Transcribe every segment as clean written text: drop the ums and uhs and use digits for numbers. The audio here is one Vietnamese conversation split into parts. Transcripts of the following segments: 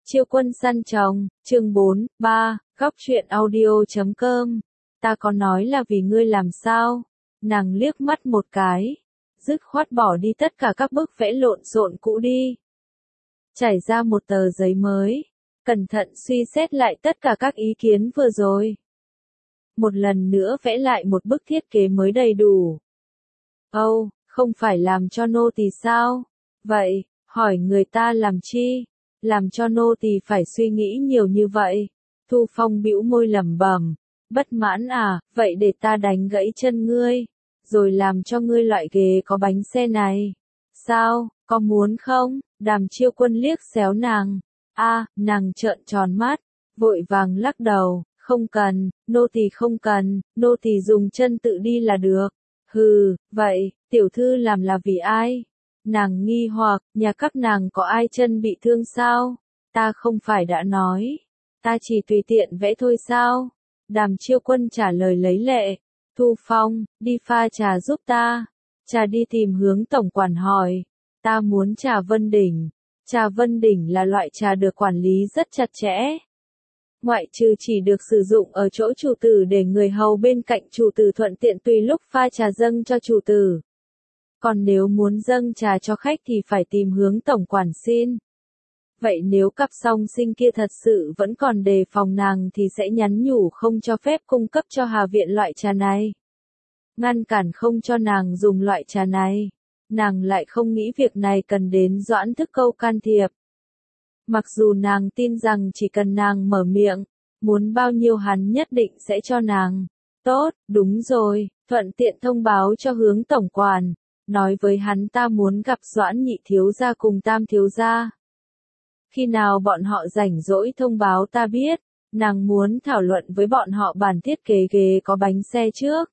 Chiêu quân săn chồng, chương 4, 3, góc truyện audio.com. Ta có nói là vì ngươi làm sao? Nàng liếc mắt một cái, dứt khoát bỏ đi tất cả các bức vẽ lộn xộn cũ đi. Trải ra một tờ giấy mới, cẩn thận suy xét lại tất cả các ý kiến vừa rồi. Một lần nữa vẽ lại một bức thiết kế mới đầy đủ. Âu, không phải làm cho nô tỳ sao? Vậy, hỏi người ta làm chi? Làm cho nô tỳ phải suy nghĩ nhiều như vậy. Thu Phong bĩu môi lẩm bẩm, bất mãn à, vậy để ta đánh gãy chân ngươi, rồi làm cho ngươi loại ghế có bánh xe này. Sao, có muốn không? Đàm Chiêu Quân liếc xéo nàng. Nàng trợn tròn mắt, vội vàng lắc đầu, không cần, nô tỳ không cần, nô tỳ dùng chân tự đi là được. Hừ, vậy, tiểu thư làm là vì ai? Nàng nghi hoặc, nhà các nàng có ai chân bị thương sao? Ta không phải đã nói, ta chỉ tùy tiện vẽ thôi sao? Đàm Chiêu Quân trả lời lấy lệ. Thu Phong, đi pha trà giúp ta. Trà đi tìm Hướng tổng quản hỏi. Ta muốn trà Vân Đỉnh. Trà Vân Đỉnh là loại trà được quản lý rất chặt chẽ. Ngoại trừ chỉ được sử dụng ở chỗ chủ tử để người hầu bên cạnh chủ tử thuận tiện tùy lúc pha trà dâng cho chủ tử. Còn nếu muốn dâng trà cho khách thì phải tìm Hướng tổng quản xin. Vậy nếu cặp song sinh kia thật sự vẫn còn đề phòng nàng thì sẽ nhắn nhủ không cho phép cung cấp cho Hà Viện loại trà này. Ngăn cản không cho nàng dùng loại trà này. Nàng lại không nghĩ việc này cần đến Doãn Thức Câu can thiệp. Mặc dù nàng tin rằng chỉ cần nàng mở miệng, muốn bao nhiêu hắn nhất định sẽ cho nàng. Tốt, đúng rồi, thuận tiện thông báo cho Hướng tổng quản. Nói với hắn ta muốn gặp Doãn nhị thiếu gia cùng Tam thiếu gia. Khi nào bọn họ rảnh rỗi thông báo ta biết, nàng muốn thảo luận với bọn họ bản thiết kế ghế có bánh xe trước.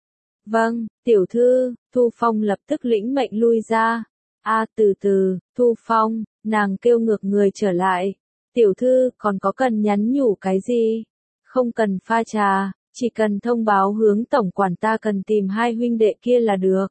Vâng, tiểu thư, Thu Phong lập tức lĩnh mệnh lui ra. Từ từ, Thu Phong, nàng kêu ngược người trở lại. Tiểu thư, còn có cần nhắn nhủ cái gì? Không cần pha trà, chỉ cần thông báo Hướng tổng quản ta cần tìm hai huynh đệ kia là được.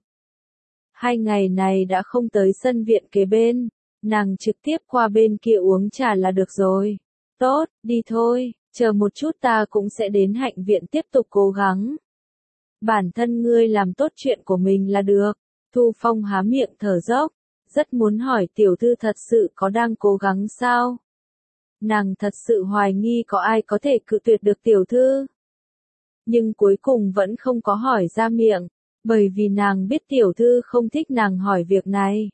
2 ngày này đã không tới sân viện kế bên, nàng trực tiếp qua bên kia uống trà là được rồi. Tốt, đi thôi, chờ một chút ta cũng sẽ đến hạnh viện tiếp tục cố gắng. Bản thân ngươi làm tốt chuyện của mình là được. Thu Phong há miệng thở dốc, rất muốn hỏi tiểu thư thật sự có đang cố gắng sao? Nàng thật sự hoài nghi có ai có thể cự tuyệt được tiểu thư. Nhưng cuối cùng vẫn không có hỏi ra miệng, bởi vì nàng biết tiểu thư không thích nàng hỏi việc này.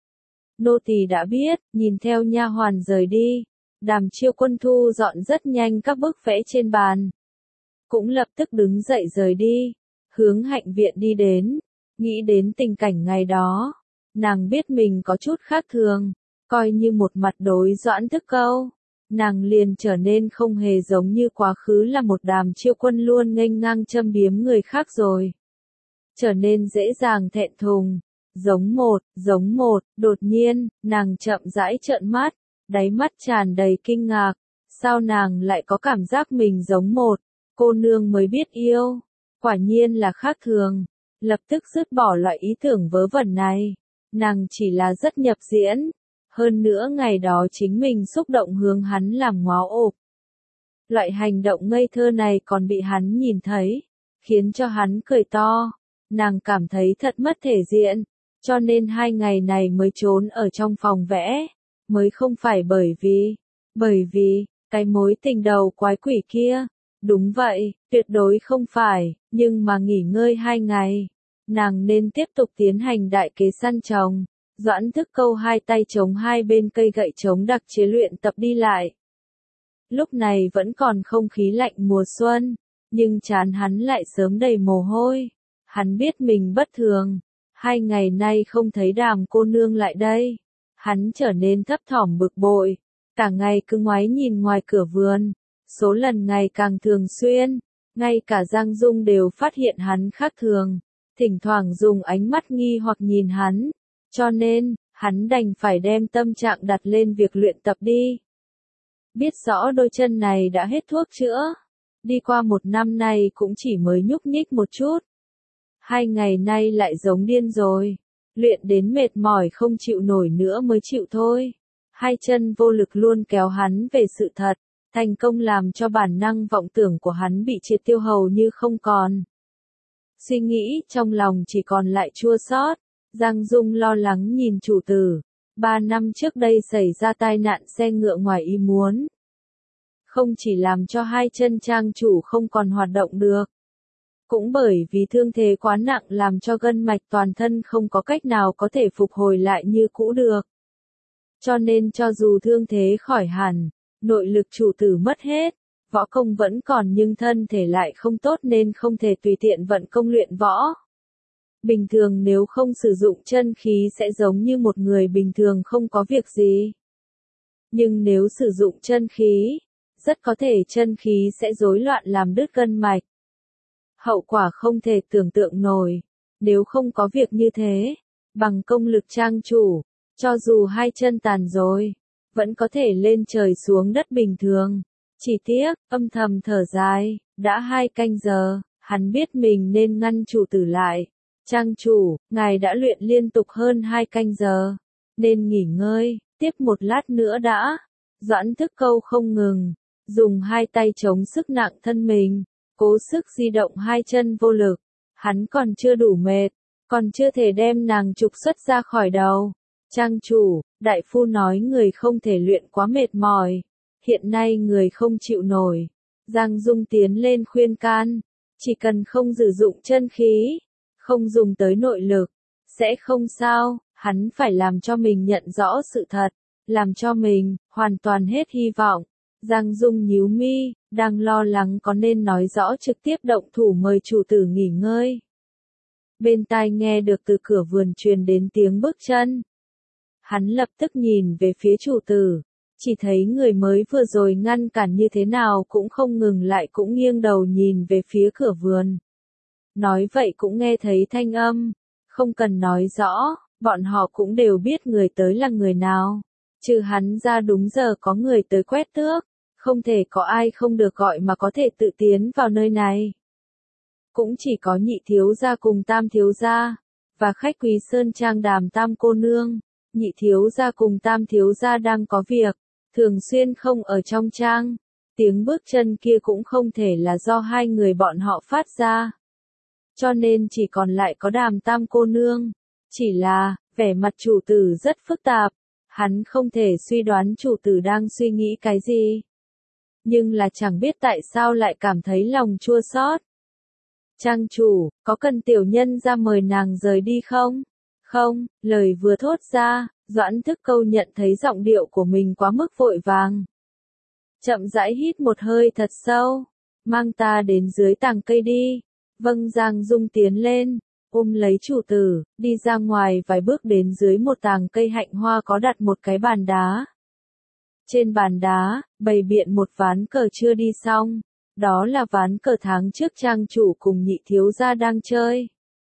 Nô tỳ đã biết, nhìn theo nha hoàn rời đi. Đàm Chiêu Quân thu dọn rất nhanh các bức vẽ trên bàn. Cũng lập tức đứng dậy rời đi, hướng hạnh viện đi đến. Nghĩ đến tình cảnh ngày đó, nàng biết mình có chút khác thường, coi như một mặt đối Doãn Thức Câu. Nàng liền trở nên không hề giống như quá khứ là một Đàm Chiêu Quân luôn nghênh ngang châm biếm người khác rồi. Trở nên dễ dàng thẹn thùng, giống một, đột nhiên, nàng chậm rãi trợn mắt, đáy mắt tràn đầy kinh ngạc, sao nàng lại có cảm giác mình giống một cô nương mới biết yêu, quả nhiên là khác thường, lập tức dứt bỏ loại ý tưởng vớ vẩn này, nàng chỉ là rất nhập diễn, hơn nữa ngày đó chính mình xúc động hướng hắn làm ngó ộp. Loại hành động ngây thơ này còn bị hắn nhìn thấy, khiến cho hắn cười to. Nàng cảm thấy thật mất thể diện, cho nên 2 ngày này mới trốn ở trong phòng vẽ, mới không phải bởi vì, cái mối tình đầu quái quỷ kia. Đúng vậy, tuyệt đối không phải, nhưng mà nghỉ ngơi 2 ngày, nàng nên tiếp tục tiến hành đại kế săn chồng. Doãn Thức Câu hai tay chống hai bên cây gậy chống đặc chế luyện tập đi lại. Lúc này vẫn còn không khí lạnh mùa xuân, nhưng trán hắn lại sớm đầy mồ hôi. Hắn biết mình bất thường, 2 ngày nay không thấy Đàm cô nương lại đây. Hắn trở nên thấp thỏm bực bội, cả ngày cứ ngoái nhìn ngoài cửa vườn, số lần ngày càng thường xuyên, ngay cả Giang Dung đều phát hiện hắn khác thường, thỉnh thoảng dùng ánh mắt nghi hoặc nhìn hắn, cho nên, hắn đành phải đem tâm trạng đặt lên việc luyện tập đi. Biết rõ đôi chân này đã hết thuốc chữa, đi qua 1 năm nay cũng chỉ mới nhúc nhích một chút. 2 ngày nay lại giống điên rồi, luyện đến mệt mỏi không chịu nổi nữa mới chịu thôi. Hai chân vô lực luôn kéo hắn về sự thật, thành công làm cho bản năng vọng tưởng của hắn bị triệt tiêu hầu như không còn. Suy nghĩ trong lòng chỉ còn lại chua xót. Giang Dung lo lắng nhìn chủ tử. 3 năm trước đây xảy ra tai nạn xe ngựa ngoài ý muốn. Không chỉ làm cho hai chân trang chủ không còn hoạt động được. Cũng bởi vì thương thế quá nặng làm cho gân mạch toàn thân không có cách nào có thể phục hồi lại như cũ được. Cho nên cho dù thương thế khỏi hẳn, nội lực chủ tử mất hết, võ công vẫn còn nhưng thân thể lại không tốt nên không thể tùy tiện vận công luyện võ. Bình thường nếu không sử dụng chân khí sẽ giống như một người bình thường không có việc gì. Nhưng nếu sử dụng chân khí, rất có thể chân khí sẽ rối loạn làm đứt gân mạch. Hậu quả không thể tưởng tượng nổi. Nếu không có việc như thế, bằng công lực trang chủ, cho dù hai chân tàn rồi, vẫn có thể lên trời xuống đất bình thường. Chỉ tiếc, âm thầm thở dài, đã 2 canh giờ, hắn biết mình nên ngăn chủ tử lại. Trang chủ, ngài đã luyện liên tục hơn 2 canh giờ, nên nghỉ ngơi, tiếp một lát nữa đã. Doãn Thức Câu không ngừng, dùng hai tay chống sức nặng thân mình, cố sức di động hai chân vô lực. Hắn còn chưa đủ mệt, còn chưa thể đem nàng trục xuất ra khỏi đầu. Trang chủ, đại phu nói người không thể luyện quá mệt mỏi. Hiện nay người không chịu nổi. Giang Dung tiến lên khuyên can. Chỉ cần không sử dụng chân khí, không dùng tới nội lực, sẽ không sao. Hắn phải làm cho mình nhận rõ sự thật, làm cho mình hoàn toàn hết hy vọng. Giang Dung nhíu mi, đang lo lắng có nên nói rõ trực tiếp động thủ mời chủ tử nghỉ ngơi. Bên tai nghe được từ cửa vườn truyền đến tiếng bước chân. Hắn lập tức nhìn về phía chủ tử, chỉ thấy người mới vừa rồi ngăn cản như thế nào cũng không ngừng lại cũng nghiêng đầu nhìn về phía cửa vườn. Nói vậy cũng nghe thấy thanh âm, không cần nói rõ, bọn họ cũng đều biết người tới là người nào. Trừ hắn ra đúng giờ có người tới quét tước, không thể có ai không được gọi mà có thể tự tiến vào nơi này. Cũng chỉ có nhị thiếu gia cùng tam thiếu gia, và khách quý sơn trang Đàm tam cô nương. Nhị thiếu gia cùng tam thiếu gia đang có việc, thường xuyên không ở trong trang. Tiếng bước chân kia cũng không thể là do hai người bọn họ phát ra. Cho nên chỉ còn lại có Đàm tam cô nương. Chỉ là, vẻ mặt chủ tử rất phức tạp. Hắn không thể suy đoán chủ tử đang suy nghĩ cái gì. Nhưng là chẳng biết tại sao lại cảm thấy lòng chua xót. Trang chủ, có cần tiểu nhân ra mời nàng rời đi không? Không, lời vừa thốt ra, Doãn Thức Câu nhận thấy giọng điệu của mình quá mức vội vàng. Chậm rãi hít một hơi thật sâu, mang ta đến dưới tàng cây đi. Vâng. Giang Dung tiến lên, ôm lấy chủ tử, đi ra ngoài vài bước đến dưới một tàng cây hạnh hoa có đặt một cái bàn đá. Trên bàn đá, bày biện một ván cờ chưa đi xong, đó là ván cờ tháng trước trang chủ cùng nhị thiếu gia đang chơi.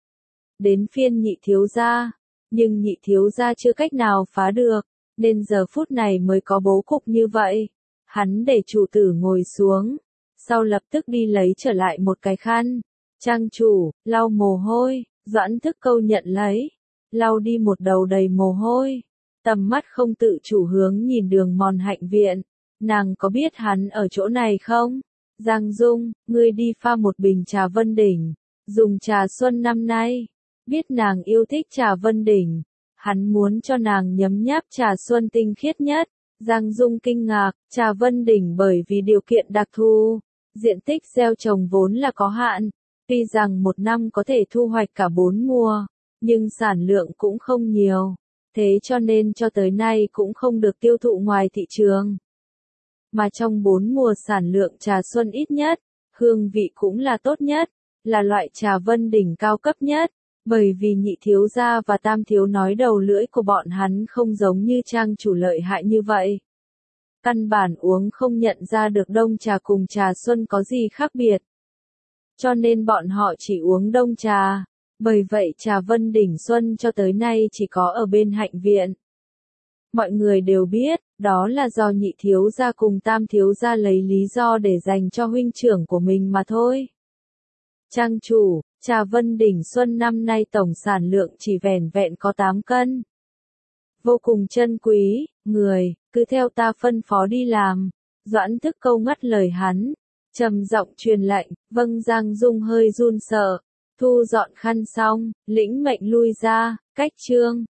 Đến phiên nhị thiếu gia, nhưng nhị thiếu gia chưa cách nào phá được, nên giờ phút này mới có bố cục như vậy. Hắn để chủ tử ngồi xuống, sau lập tức đi lấy trở lại một cái khăn. Trang chủ, lau mồ hôi. Doãn Thức Câu nhận lấy, lau đi một đầu đầy mồ hôi. Tầm mắt không tự chủ hướng nhìn đường mòn hạnh viện. Nàng có biết hắn ở chỗ này không? Giang Dung, ngươi đi pha một bình trà Vân Đỉnh, dùng trà xuân năm nay. Biết nàng yêu thích trà Vân Đỉnh, hắn muốn cho nàng nhấm nháp trà xuân tinh khiết nhất. Giang Dung kinh ngạc, trà Vân Đỉnh bởi vì điều kiện đặc thù, diện tích gieo trồng vốn là có hạn. Tuy rằng một năm có thể thu hoạch cả 4 mùa, nhưng sản lượng cũng không nhiều. Thế cho nên cho tới nay cũng không được tiêu thụ ngoài thị trường. Mà trong 4 mùa sản lượng trà xuân ít nhất, hương vị cũng là tốt nhất, là loại trà Vân Đỉnh cao cấp nhất. Bởi vì nhị thiếu gia và tam thiếu nói đầu lưỡi của bọn hắn không giống như trang chủ lợi hại như vậy. Căn bản uống không nhận ra được đông trà cùng trà xuân có gì khác biệt. Cho nên bọn họ chỉ uống đông trà. Bởi vậy trà Vân Đỉnh Xuân cho tới nay chỉ có ở bên hạnh viện. Mọi người đều biết, đó là do nhị thiếu gia cùng tam thiếu gia lấy lý do để dành cho huynh trưởng của mình mà thôi. Trang chủ, trà Vân Đỉnh Xuân năm nay tổng sản lượng chỉ vẻn vẹn có 8 cân. Vô cùng chân quý, Người, cứ theo ta phân phó đi làm. Doãn Thức Câu ngắt lời hắn, trầm giọng truyền lệnh, vâng. Giang Dung hơi run sợ, thu dọn khăn xong, lĩnh mệnh lui ra, cách chương.